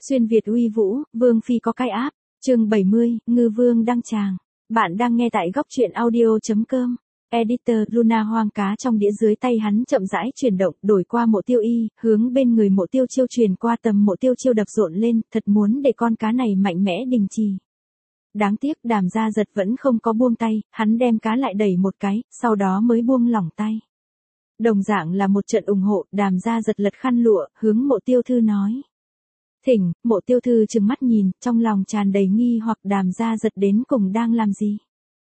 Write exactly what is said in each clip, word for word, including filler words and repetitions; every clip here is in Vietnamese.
Xuyên Việt uy vũ, Vương Phi có cái áp, chương bảy mươi, Ngư Vương đăng tràng. Bạn đang nghe tại góc truyện audio.com. Editor Luna hoang cá trong đĩa dưới tay hắn chậm rãi chuyển động, đổi qua Mộ Tiêu Y, hướng bên người Mộ Tiêu Chiêu truyền qua tầm Mộ Tiêu Chiêu đập rộn lên, thật muốn để con cá này mạnh mẽ đình trì. Đáng tiếc Đàm Gia Giật vẫn không có buông tay, hắn đem cá lại đẩy một cái, sau đó mới buông lỏng tay. Đồng dạng là một trận ủng hộ, Đàm Gia Giật lật khăn lụa, hướng Mộ Tiêu Thư nói. Thỉnh, Mộ Tiêu Thư trừng mắt nhìn, trong lòng tràn đầy nghi hoặc Đàm Gia Giật đến cùng đang làm gì.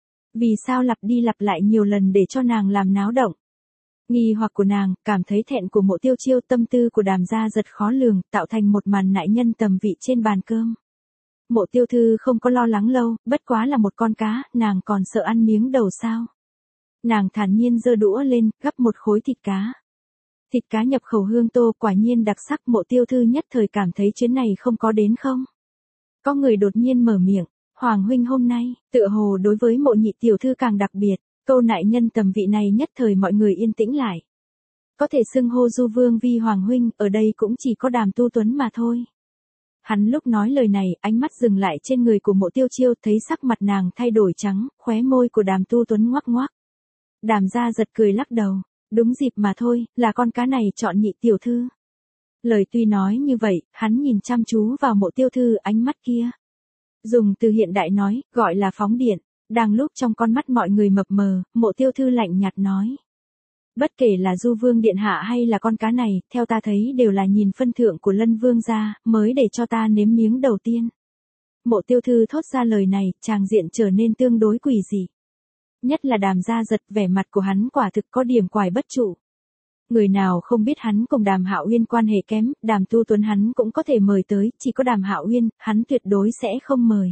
Vì sao lặp đi lặp lại nhiều lần để cho nàng làm náo động. Nghi hoặc của nàng, cảm thấy thẹn của Mộ Tiêu Chiêu, tâm tư của Đàm Gia Giật khó lường, tạo thành một màn nại nhân tầm vị trên bàn cơm. Mộ Tiêu Thư không có lo lắng lâu, bất quá là một con cá, nàng còn sợ ăn miếng đầu sao. Nàng thản nhiên giơ đũa lên, gắp một khối thịt cá. Thịt cá nhập khẩu hương tô quả nhiên đặc sắc, Mộ Tiêu Thư nhất thời cảm thấy chuyến này không có đến không. Có người đột nhiên mở miệng, Hoàng huynh hôm nay, tựa hồ đối với Mộ nhị tiểu thư càng đặc biệt, câu nại nhân tầm vị này nhất thời mọi người yên tĩnh lại. Có thể xưng hô Du Vương vi Hoàng huynh, ở đây cũng chỉ có Đàm Tu Tuấn mà thôi. Hắn lúc nói lời này, ánh mắt dừng lại trên người của Mộ Tiêu Chiêu, thấy sắc mặt nàng thay đổi trắng, khóe môi của Đàm Tu Tuấn ngoắc ngoắc. Đàm Gia Giật cười lắc đầu. Đúng dịp mà thôi, là con cá này chọn nhị tiểu thư. Lời tuy nói như vậy, hắn nhìn chăm chú vào Mộ Tiêu Thư, ánh mắt kia. Dùng từ hiện đại nói, gọi là phóng điện. Đang lúc trong con mắt mọi người mập mờ, Mộ Tiêu Thư lạnh nhạt nói. Bất kể là Du Vương điện hạ hay là con cá này, theo ta thấy đều là nhìn phân thượng của Lân Vương gia, mới để cho ta nếm miếng đầu tiên. Mộ Tiêu Thư thốt ra lời này, tràng diện trở nên tương đối quỷ dị. Nhất là Đàm Gia Giật, vẻ mặt của hắn quả thực có điểm quái bất trụ. Người nào không biết hắn cùng Đàm Hạo Uyên quan hệ kém, Đàm Tu Tuấn hắn cũng có thể mời tới, chỉ có Đàm Hạo Uyên, hắn tuyệt đối sẽ không mời.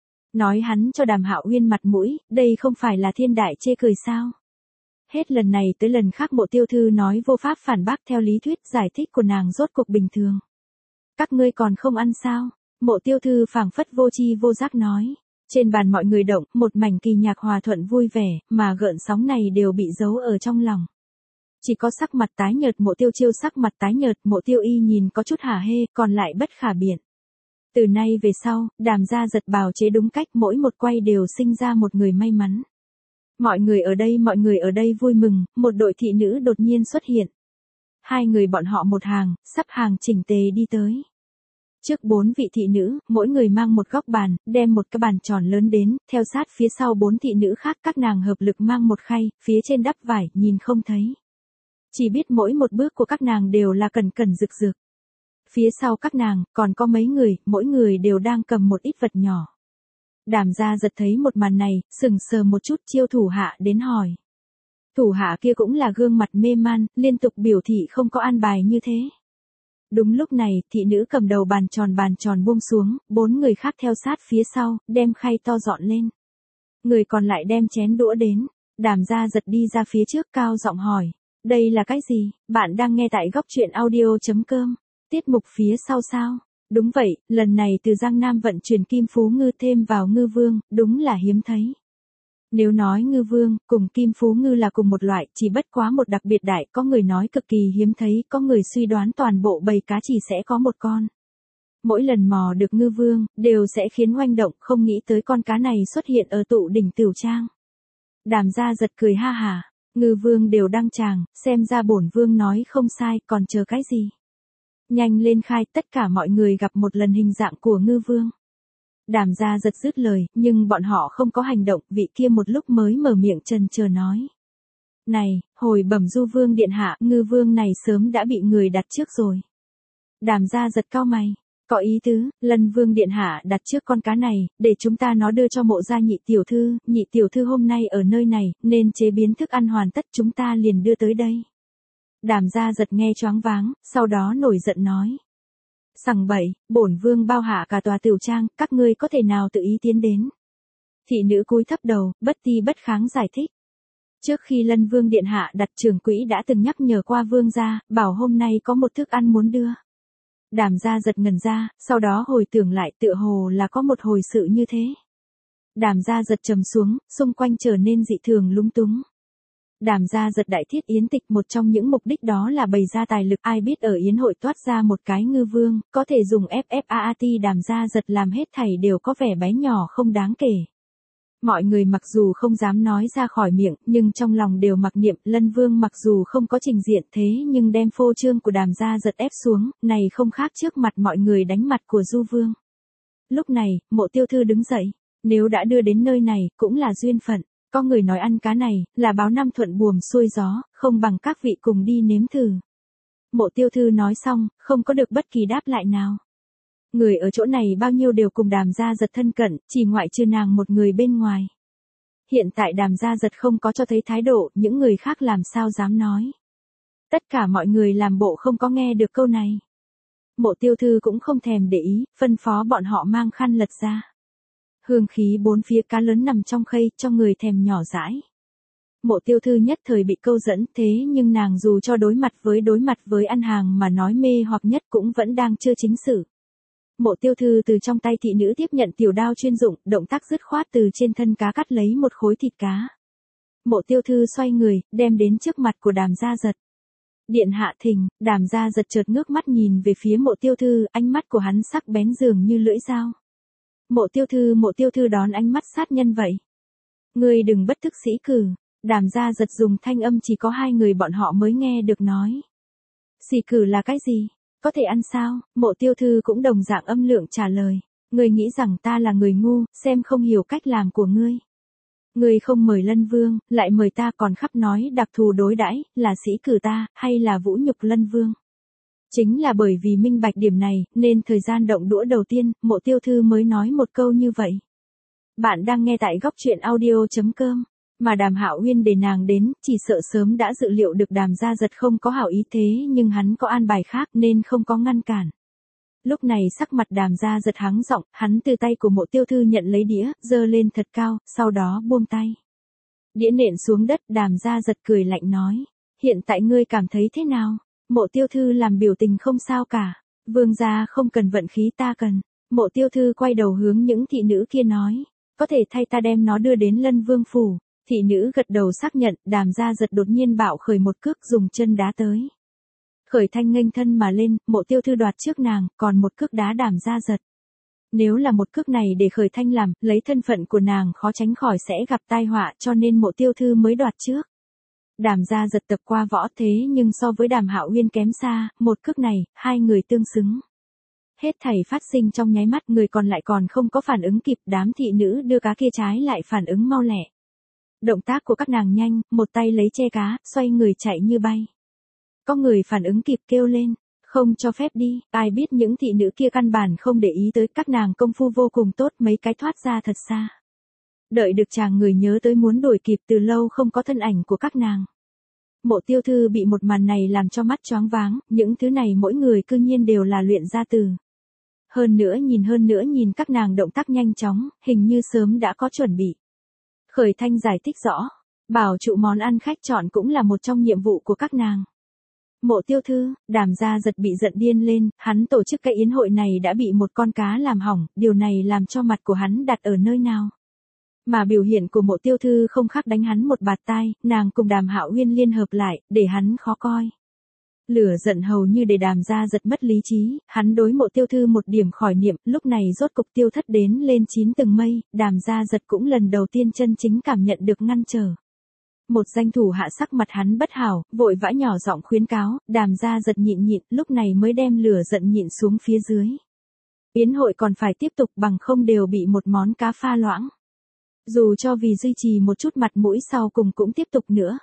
Nói hắn cho Đàm Hạo Uyên mặt mũi, đây không phải là thiên đại chê cười sao? Hết lần này tới lần khác Mộ Tiêu Thư nói vô pháp phản bác theo lý thuyết giải thích của nàng rốt cuộc bình thường. Các ngươi còn không ăn sao? Mộ Tiêu Thư phảng phất vô tri vô giác nói. Trên bàn mọi người động, một mảnh kỳ nhạc hòa thuận vui vẻ, mà gợn sóng này đều bị giấu ở trong lòng. Chỉ có sắc mặt tái nhợt Mộ Tiêu Chiêu, sắc mặt tái nhợt Mộ Tiêu Y nhìn có chút hả hê, còn lại bất khả biện. Từ nay về sau, Đàm Gia Giật bào chế đúng cách, mỗi một quay đều sinh ra một người may mắn. Mọi người ở đây mọi người ở đây vui mừng, một đội thị nữ đột nhiên xuất hiện. Hai người bọn họ một hàng, sắp hàng chỉnh tề đi tới. Trước bốn vị thị nữ, mỗi người mang một góc bàn, đem một cái bàn tròn lớn đến, theo sát phía sau bốn thị nữ khác, các nàng hợp lực mang một khay, phía trên đắp vải, nhìn không thấy. Chỉ biết mỗi một bước của các nàng đều là cẩn cẩn rực rực. Phía sau các nàng, còn có mấy người, mỗi người đều đang cầm một ít vật nhỏ. Đàm Gia Giật thấy một màn này, sừng sờ một chút, chiêu thủ hạ đến hỏi. Thủ hạ kia cũng là gương mặt mê man, liên tục biểu thị không có an bài như thế. Đúng lúc này, thị nữ cầm đầu bàn tròn bàn tròn buông xuống, bốn người khác theo sát phía sau, đem khay to dọn lên. Người còn lại đem chén đũa đến, Đàm Gia Giật đi ra phía trước cao giọng hỏi. Đây là cái gì? Bạn đang nghe tại góc truyện audio.com. Tiết mục phía sau sao? Đúng vậy, lần này từ Giang Nam vận chuyển Kim Phú Ngư thêm vào Ngư Vương, đúng là hiếm thấy. Nếu nói Ngư Vương, cùng Kim Phú Ngư là cùng một loại, chỉ bất quá một đặc biệt đại, có người nói cực kỳ hiếm thấy, có người suy đoán toàn bộ bầy cá chỉ sẽ có một con. Mỗi lần mò được Ngư Vương, đều sẽ khiến oanh động, không nghĩ tới con cá này xuất hiện ở tụ đỉnh Tửu Trang. Đàm Gia Giật cười ha hà, Ngư Vương đều đăng tràng, xem ra bổn Vương nói không sai, còn chờ cái gì? Nhanh lên khai, tất cả mọi người gặp một lần hình dạng của Ngư Vương. Đàm Gia Giật dứt lời, nhưng bọn họ không có hành động, vị kia một lúc mới mở miệng chần chờ nói. Này, hồi bẩm Du Vương điện hạ, Ngư Vương này sớm đã bị người đặt trước rồi. Đàm Gia Giật cau mày, có ý tứ, Lân Vương điện hạ đặt trước con cá này, để chúng ta nó đưa cho Mộ gia nhị tiểu thư, nhị tiểu thư hôm nay ở nơi này, nên chế biến thức ăn hoàn tất, chúng ta liền đưa tới đây. Đàm Gia Giật nghe choáng váng, sau đó nổi giận nói. Sằng bậy, bổn Vương bao hạ cả tòa Tửu Trang, các ngươi có thể nào tự ý tiến đến. Thị nữ cúi thấp đầu, bất ti bất kháng giải thích. Trước khi Lân Vương điện hạ đặt trưởng quỹ đã từng nhắc nhở qua Vương gia, bảo hôm nay có một thức ăn muốn đưa. Đàm Gia Giật ngẩn ra, sau đó hồi tưởng lại, tựa hồ là có một hồi sự như thế. Đàm Gia Giật trầm xuống, xung quanh trở nên dị thường lúng túng. Đàm gia giật đại thiết yến tịch, một trong những mục đích đó là bày ra tài lực, ai biết ở yến hội toát ra một cái ngư vương, có thể dùng ép ép a a tê đàm gia giật làm hết thảy đều có vẻ bé nhỏ không đáng kể. Mọi người mặc dù không dám nói ra khỏi miệng, nhưng trong lòng đều mặc niệm, Lân Vương mặc dù không có trình diện thế nhưng đem phô trương của đàm gia giật ép xuống, này không khác trước mặt mọi người đánh mặt của Du Vương. Lúc này, Mộ Tiêu Thư đứng dậy, nếu đã đưa đến nơi này, cũng là duyên phận, có người nói ăn cá này, là báo năm thuận buồm xuôi gió, không bằng các vị cùng đi nếm thử. Mộ Tiêu Thư nói xong, không có được bất kỳ đáp lại nào. Người ở chỗ này bao nhiêu đều cùng đàm gia giật thân cận, chỉ ngoại trừ nàng một người bên ngoài. Hiện tại đàm gia giật không có cho thấy thái độ, những người khác làm sao dám nói. Tất cả mọi người làm bộ không có nghe được câu này. Mộ Tiêu Thư cũng không thèm để ý, phân phó bọn họ mang khăn lật ra. Hương khí bốn phía cá lớn nằm trong khay, cho người thèm nhỏ dãi. Mộ Tiêu Thư nhất thời bị câu dẫn, thế nhưng nàng dù cho đối mặt với đối mặt với ăn hàng mà nói mê hoặc nhất cũng vẫn đang chưa chính sự. Mộ Tiêu Thư từ trong tay thị nữ tiếp nhận tiểu đao chuyên dụng, động tác dứt khoát từ trên thân cá cắt lấy một khối thịt cá. Mộ Tiêu Thư xoay người, đem đến trước mặt của đàm gia giật. Điện hạ thỉnh, đàm gia giật chợt ngước mắt nhìn về phía Mộ Tiêu Thư, ánh mắt của hắn sắc bén dường như lưỡi dao. Mộ Tiêu Thư, Mộ Tiêu Thư đón ánh mắt sát nhân vậy. Ngươi đừng bất thức sĩ cử, đàm gia giật dùng thanh âm chỉ có hai người bọn họ mới nghe được nói. Sĩ cử là cái gì? Có thể ăn sao? Mộ Tiêu Thư cũng đồng dạng âm lượng trả lời. Ngươi nghĩ rằng ta là người ngu, xem không hiểu cách làm của ngươi. Ngươi không mời Lân Vương, lại mời ta còn khắp nói đặc thù đối đãi, là sĩ cử ta, hay là vũ nhục Lân Vương. Chính là bởi vì minh bạch điểm này, nên thời gian động đũa đầu tiên, Mộ Tiêu Thư mới nói một câu như vậy. Bạn đang nghe tại góc truyện audio chấm com. Mà Đàm Hạo Uyên để nàng đến, chỉ sợ sớm đã dự liệu được đàm gia giật không có hảo ý thế nhưng hắn có an bài khác nên không có ngăn cản. Lúc này sắc mặt đàm gia giật hắng giọng, hắn từ tay của Mộ Tiêu Thư nhận lấy đĩa, giơ lên thật cao, sau đó buông tay. Đĩa nện xuống đất, đàm gia giật cười lạnh nói. Hiện tại ngươi cảm thấy thế nào? Mộ Tiêu Thư làm biểu tình không sao cả. Vương gia không cần vận khí ta cần. Mộ Tiêu Thư quay đầu hướng những thị nữ kia nói. Có thể thay ta đem nó đưa đến Lân Vương phủ. Thị nữ gật đầu xác nhận, đàm gia giật đột nhiên bạo khởi một cước dùng chân đá tới. Khởi Thanh nghênh thân mà lên, Mộ Tiêu Thư đoạt trước nàng, còn một cước đá đàm gia giật. Nếu là một cước này để Khởi Thanh làm, lấy thân phận của nàng khó tránh khỏi sẽ gặp tai họa cho nên Mộ Tiêu Thư mới đoạt trước. Đàm gia giật tập qua võ thế nhưng so với đàm Hạo Uyên kém xa, một cước này, hai người tương xứng. Hết thảy phát sinh trong nháy mắt, người còn lại còn không có phản ứng kịp, đám thị nữ đưa cá kia trái lại phản ứng mau lẹ. Động tác của các nàng nhanh, một tay lấy che cá, xoay người chạy như bay. Có người phản ứng kịp kêu lên, không cho phép đi, ai biết những thị nữ kia căn bản không để ý tới, các nàng công phu vô cùng tốt, mấy cái thoát ra thật xa. Đợi được chàng người nhớ tới muốn đuổi kịp từ lâu không có thân ảnh của các nàng. Mộ Tiêu Thư bị một màn này làm cho mắt choáng váng, những thứ này mỗi người cư nhiên đều là luyện gia từ. Hơn nữa nhìn hơn nữa nhìn các nàng động tác nhanh chóng, hình như sớm đã có chuẩn bị. Khởi Thanh giải thích rõ, bảo trụ món ăn khách chọn cũng là một trong nhiệm vụ của các nàng. Mộ Tiêu Thư, đàm gia giật bị giận điên lên, hắn tổ chức cái yến hội này đã bị một con cá làm hỏng, điều này làm cho mặt của hắn đặt ở nơi nào. Mà biểu hiện của Mộ Tiêu Thư không khác đánh hắn một bạt tai, nàng cùng đàm Hạo Uyên liên hợp lại, để hắn khó coi. Lửa giận hầu như để đàm gia giật mất lý trí, hắn đối Mộ Tiêu Thư một điểm khỏi niệm, lúc này rốt cục tiêu thất đến lên chín tầng mây, đàm gia giật cũng lần đầu tiên chân chính cảm nhận được ngăn trở. Một danh thủ hạ sắc mặt hắn bất hảo, vội vã nhỏ giọng khuyến cáo, đàm gia giật nhịn nhịn, lúc này mới đem lửa giận nhịn xuống phía dưới. Yến hội còn phải tiếp tục bằng không đều bị một món cá pha loãng. Dù cho vì duy trì một chút mặt mũi sau cùng cũng tiếp tục nữa.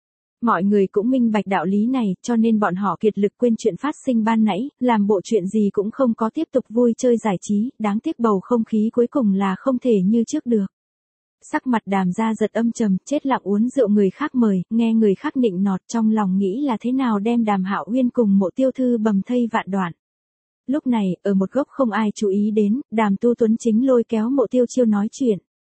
Mọi người cũng minh bạch đạo lý này, cho nên bọn họ kiệt lực quên chuyện phát sinh ban nãy, làm bộ chuyện gì cũng không có tiếp tục vui chơi giải trí, đáng tiếc bầu không khí cuối cùng là không thể như trước được. Sắc mặt đàm gia giật âm trầm, chết lặng uống rượu người khác mời, nghe người khác nịnh nọt trong lòng nghĩ là thế nào đem đàm Hạo Uyên cùng Mộ Tiêu Thư bầm thây vạn đoạn. Lúc này, ở một góc không ai chú ý đến, đàm Tu Tuấn chính lôi kéo Mộ Tiêu Chiêu nói chuyện.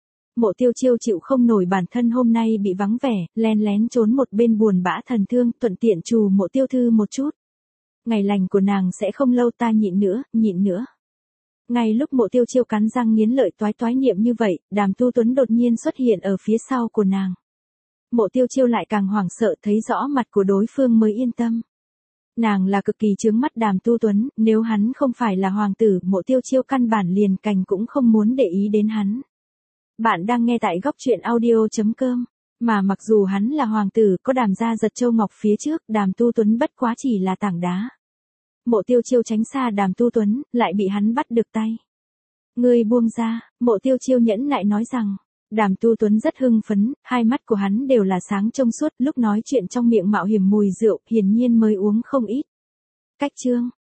Mộ Tiêu Chiêu chịu không nổi bản thân hôm nay bị vắng vẻ, len lén trốn một bên buồn bã thần thương, thuận tiện trù Mộ Tiêu Thư một chút. Ngày lành của nàng sẽ không lâu, ta nhịn nữa, nhịn nữa. Ngay lúc Mộ Tiêu Chiêu cắn răng nghiến lợi toái toái niệm như vậy, đàm Tu Tuấn đột nhiên xuất hiện ở phía sau của nàng. Mộ Tiêu Chiêu lại càng hoảng sợ, thấy rõ mặt của đối phương mới yên tâm. Nàng là cực kỳ chướng mắt Đàm Tu Tuấn, nếu hắn không phải là hoàng tử, Mộ Tiêu Chiêu căn bản liền cành cũng không muốn để ý đến hắn. Bạn đang nghe tại góc truyện audio.com. Mà mặc dù hắn là hoàng tử, có Đàm gia giật châu ngọc phía trước, Đàm Tu Tuấn bất quá chỉ là tảng đá. Mộ Tiêu Chiêu tránh xa Đàm Tu Tuấn, lại bị hắn bắt được tay. Ngươi buông ra, Mộ Tiêu Chiêu nhẫn nại nói rằng. Đàm Tu Tuấn rất hưng phấn, hai mắt của hắn đều là sáng trong suốt, lúc nói chuyện trong miệng mạo hiểm mùi rượu, hiển nhiên mới uống không ít. Cách chương,